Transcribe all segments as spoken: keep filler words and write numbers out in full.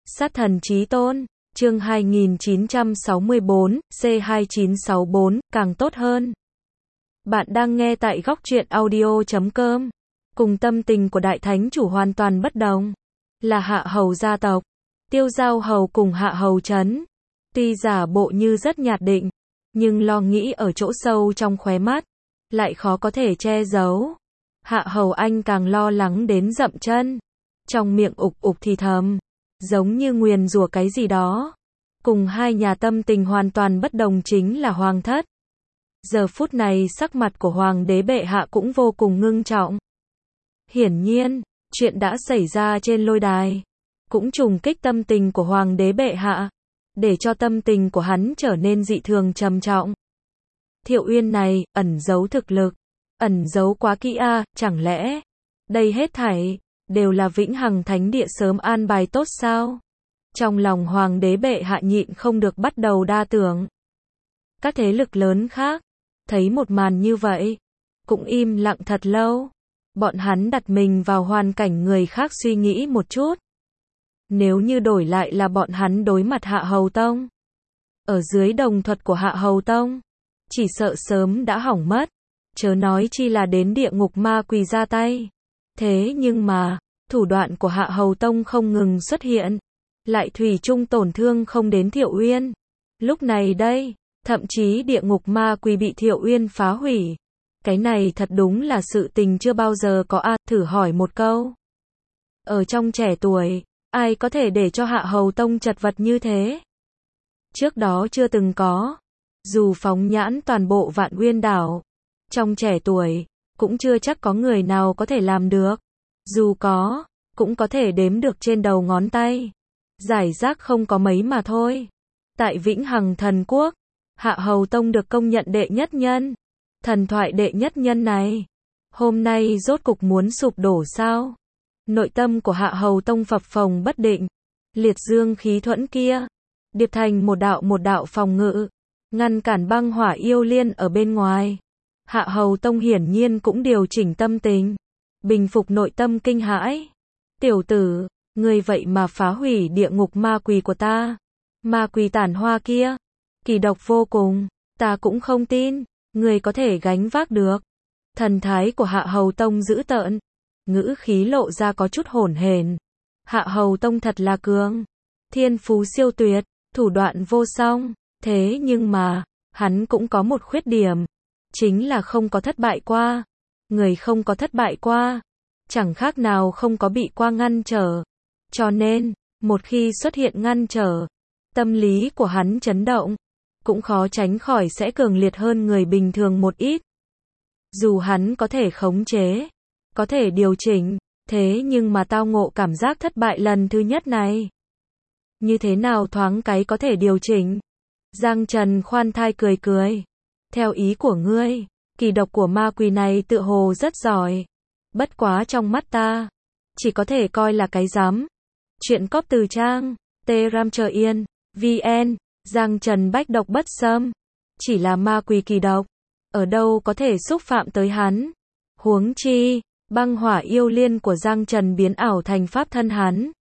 Sát thần chí tôn, chương hai nghìn chín trăm sáu mươi bốn, C hai chín sáu bốn, càng tốt hơn. Bạn đang nghe tại góc truyện audio chấm com. Cùng tâm tình của đại thánh chủ hoàn toàn bất đồng. Là hạ hầu gia tộc, Tiêu Giao hầu cùng hạ hầu trấn. Tuy giả bộ như rất nhạt định, nhưng lo nghĩ ở chỗ sâu trong khóe mắt, lại khó có thể che giấu. Hạ hầu anh càng lo lắng đến dậm chân. Trong miệng ục ục thì thầm, giống như nguyền rủa cái gì đó. Cùng hai nhà tâm tình hoàn toàn bất đồng chính là hoàng thất. Giờ phút này sắc mặt của hoàng đế bệ hạ cũng vô cùng ngưng trọng. Hiển nhiên, chuyện đã xảy ra trên lôi đài, cũng trùng kích tâm tình của hoàng đế bệ hạ, để cho tâm tình của hắn trở nên dị thường trầm trọng. Thiệu Uyên này, ẩn giấu thực lực, ẩn giấu quá kỹ a, à, chẳng lẽ, đây hết thảy, đều là vĩnh hằng thánh địa sớm an bài tốt sao? Trong lòng hoàng đế bệ hạ nhịn không được bắt đầu đa tưởng. Các thế lực lớn khác, thấy một màn như vậy, cũng im lặng thật lâu. Bọn hắn đặt mình vào hoàn cảnh người khác suy nghĩ một chút. Nếu như đổi lại là bọn hắn đối mặt Hạ Hầu Tông, ở dưới đồng thuật của Hạ Hầu Tông, chỉ sợ sớm đã hỏng mất, chớ nói chi là đến địa ngục ma quỷ ra tay. Thế nhưng mà, thủ đoạn của Hạ Hầu Tông không ngừng xuất hiện, lại thủy chung tổn thương không đến Thiệu Uyên. Lúc này đây, thậm chí địa ngục ma quỷ bị Thiệu Uyên phá hủy. Cái này thật đúng là sự tình chưa bao giờ có a, à, thử hỏi một câu. Ở trong trẻ tuổi, ai có thể để cho Hạ Hầu Tông chật vật như thế? Trước đó chưa từng có. Dù phóng nhãn toàn bộ Vạn Uyên đảo, trong trẻ tuổi, cũng chưa chắc có người nào có thể làm được. Dù có, cũng có thể đếm được trên đầu ngón tay. Giải rác không có mấy mà thôi. Tại Vĩnh Hằng Thần Quốc, Hạ Hầu Tông được công nhận đệ nhất nhân. Thần thoại đệ nhất nhân này, hôm nay rốt cục muốn sụp đổ sao? Nội tâm của Hạ Hầu Tông phập phồng bất định. Liệt dương khí thuẫn kia, điệp thành một đạo một đạo phòng ngự, ngăn cản băng hỏa yêu liên ở bên ngoài. Hạ Hầu Tông hiển nhiên cũng điều chỉnh tâm tình, bình phục nội tâm kinh hãi. Tiểu tử, ngươi vậy mà phá hủy địa ngục ma quỷ của ta. Ma quỷ tản hoa kia, kỳ độc vô cùng, ta cũng không tin, ngươi có thể gánh vác được. Thần thái của Hạ Hầu Tông dữ tợn, ngữ khí lộ ra có chút hỗn hển. Hạ Hầu Tông thật là cường, thiên phú siêu tuyệt, thủ đoạn vô song, thế nhưng mà, hắn cũng có một khuyết điểm, chính là không có thất bại qua. Người không có thất bại qua, chẳng khác nào không có bị qua ngăn trở. Cho nên, một khi xuất hiện ngăn trở, tâm lý của hắn chấn động, cũng khó tránh khỏi sẽ cường liệt hơn người bình thường một ít. Dù hắn có thể khống chế, có thể điều chỉnh, thế nhưng mà tao ngộ cảm giác thất bại lần thứ nhất này. Như thế nào thoáng cái có thể điều chỉnh? Giang Trần khoan thai cười cười. Theo ý của ngươi, kỳ độc của ma quỷ này tựa hồ rất giỏi. Bất quá trong mắt ta, chỉ có thể coi là cái rắm. Chuyện cóp từ trang, T-Ram chờ yên, vn, Giang Trần bách độc bất xâm. Chỉ là ma quỷ kỳ độc, ở đâu có thể xúc phạm tới hắn. Huống chi, băng hỏa yêu liên của Giang Trần biến ảo thành pháp thân hắn.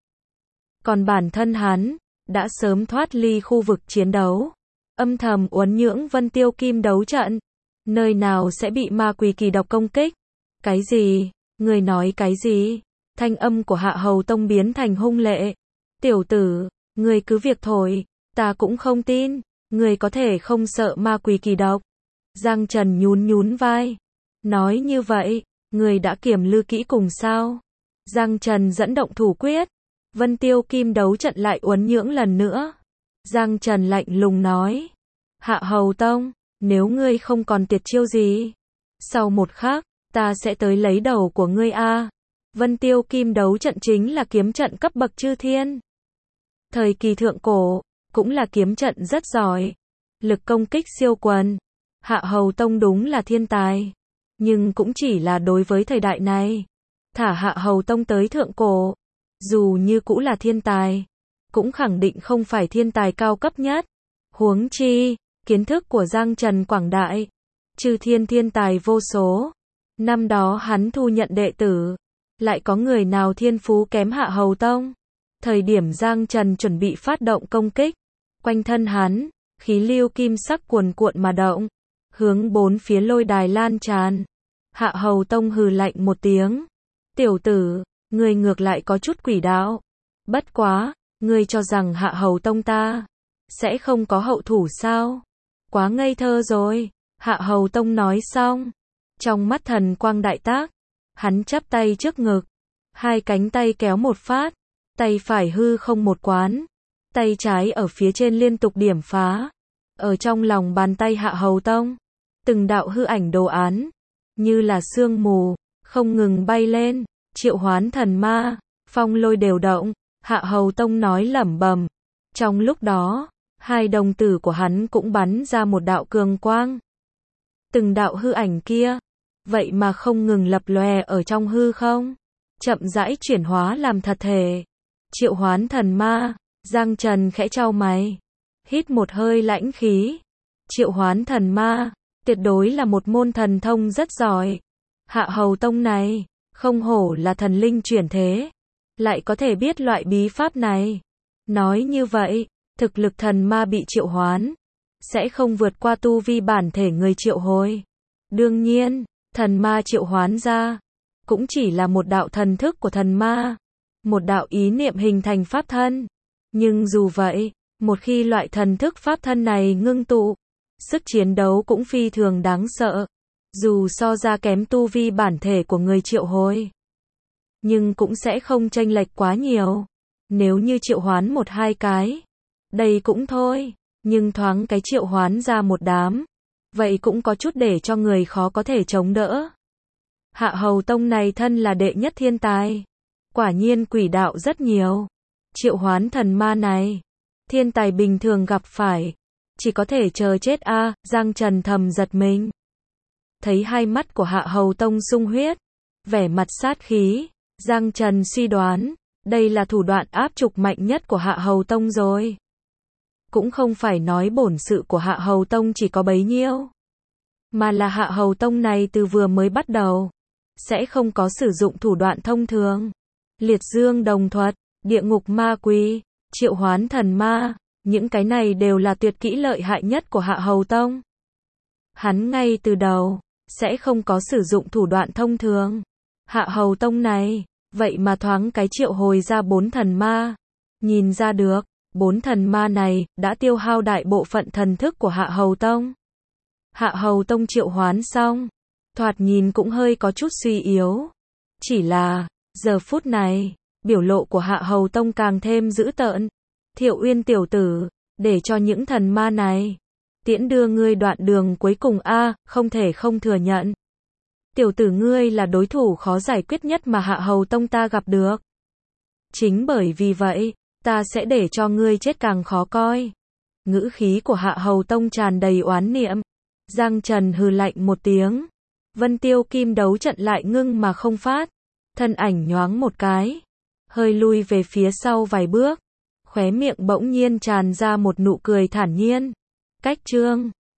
Còn bản thân hắn, đã sớm thoát ly khu vực chiến đấu. Âm thầm uốn nhưỡng Vân Tiêu Kim đấu trận. Nơi nào sẽ bị ma quỷ kỳ độc công kích? Cái gì? Người nói cái gì? Thanh âm của Hạ Hầu Tông biến thành hung lệ. Tiểu tử, người cứ việc thổi, ta cũng không tin. Người có thể không sợ ma quỷ kỳ độc. Giang Trần nhún nhún vai. Nói như vậy, người đã kiểm lư kỹ cùng sao? Giang Trần dẫn động thủ quyết. Vân Tiêu Kim đấu trận lại uốn nhưỡng lần nữa. Giang Trần lạnh lùng nói. Hạ Hầu Tông, nếu ngươi không còn tuyệt chiêu gì, sau một khắc, ta sẽ tới lấy đầu của ngươi a. Vân Tiêu Kim đấu trận chính là kiếm trận cấp bậc chư thiên. Thời kỳ thượng cổ, cũng là kiếm trận rất giỏi. Lực công kích siêu quần. Hạ Hầu Tông đúng là thiên tài. Nhưng cũng chỉ là đối với thời đại này. Thả Hạ Hầu Tông tới thượng cổ, dù như cũng là thiên tài, cũng khẳng định không phải thiên tài cao cấp nhất. Huống chi, kiến thức của Giang Trần quảng đại, chư thiên thiên tài vô số. Năm đó hắn thu nhận đệ tử, lại có người nào thiên phú kém Hạ Hầu Tông? Thời điểm Giang Trần chuẩn bị phát động công kích, quanh thân hắn, khí lưu kim sắc cuồn cuộn mà động, hướng bốn phía lôi đài lan tràn. Hạ Hầu Tông hừ lạnh một tiếng. Tiểu tử, ngươi ngược lại có chút quỷ đạo. Bất quá, ngươi cho rằng Hạ Hầu Tông ta sẽ không có hậu thủ sao? Quá ngây thơ rồi. Hạ Hầu Tông nói xong, trong mắt thần quang đại tác, hắn chắp tay trước ngực, hai cánh tay kéo một phát, tay phải hư không một quán, tay trái ở phía trên liên tục điểm phá. Ở trong lòng bàn tay Hạ Hầu Tông, từng đạo hư ảnh đồ án, như là sương mù, không ngừng bay lên, triệu hoán thần ma, phong lôi đều động. Hạ Hầu Tông nói lẩm bẩm. Trong lúc đó, hai đồng tử của hắn cũng bắn ra một đạo cường quang. Từng đạo hư ảnh kia, vậy mà không ngừng lập lòe ở trong hư không, chậm rãi chuyển hóa làm thật thể. Triệu hoán thần ma, Giang Trần khẽ chau mày, hít một hơi lãnh khí. Triệu hoán thần ma, tuyệt đối là một môn thần thông rất giỏi. Hạ Hầu Tông này, không hổ là thần linh chuyển thế, lại có thể biết loại bí pháp này. Nói như vậy, thực lực thần ma bị triệu hoán, sẽ không vượt qua tu vi bản thể người triệu hồi. Đương nhiên, thần ma triệu hoán ra, cũng chỉ là một đạo thần thức của thần ma, một đạo ý niệm hình thành pháp thân. Nhưng dù vậy, một khi loại thần thức pháp thân này ngưng tụ, sức chiến đấu cũng phi thường đáng sợ. Dù so ra kém tu vi bản thể của người triệu hồi, nhưng cũng sẽ không chênh lệch quá nhiều. Nếu như triệu hoán một hai cái, đây cũng thôi, nhưng thoáng cái triệu hoán ra một đám, vậy cũng có chút để cho người khó có thể chống đỡ. Hạ Hầu Tông này thân là đệ nhất thiên tài, quả nhiên quỷ đạo rất nhiều. Triệu hoán thần ma này, thiên tài bình thường gặp phải, chỉ có thể chờ chết a. À, Giang Trần thầm giật mình. Thấy hai mắt của Hạ Hầu Tông sung huyết, vẻ mặt sát khí, Giang Trần suy đoán, đây là thủ đoạn áp trục mạnh nhất của Hạ Hầu Tông rồi. Cũng không phải nói bổn sự của Hạ Hầu Tông chỉ có bấy nhiêu, mà là Hạ Hầu Tông này từ vừa mới bắt đầu, sẽ không có sử dụng thủ đoạn thông thường. Liệt dương đồng thuật, địa ngục ma quỷ, triệu hoán thần ma, những cái này đều là tuyệt kỹ lợi hại nhất của Hạ Hầu Tông. Hắn ngay từ đầu, sẽ không có sử dụng thủ đoạn thông thường. Hạ Hầu Tông này, vậy mà thoáng cái triệu hồi ra bốn thần ma. Nhìn ra được, bốn thần ma này, đã tiêu hao đại bộ phận thần thức của Hạ Hầu Tông. Hạ Hầu Tông triệu hoán xong, thoạt nhìn cũng hơi có chút suy yếu. Chỉ là, giờ phút này, biểu lộ của Hạ Hầu Tông càng thêm dữ tợn. Thiệu Uyên tiểu tử, để cho những thần ma này tiễn đưa ngươi đoạn đường cuối cùng a, à, không thể không thừa nhận. Tiểu tử ngươi là đối thủ khó giải quyết nhất mà Hạ Hầu Tông ta gặp được. Chính bởi vì vậy, ta sẽ để cho ngươi chết càng khó coi. Ngữ khí của Hạ Hầu Tông tràn đầy oán niệm. Giang Trần hừ lạnh một tiếng. Vân Tiêu Kim đấu trận lại ngưng mà không phát. Thân ảnh nhoáng một cái, hơi lui về phía sau vài bước. Khóe miệng bỗng nhiên tràn ra một nụ cười thản nhiên. Cách chương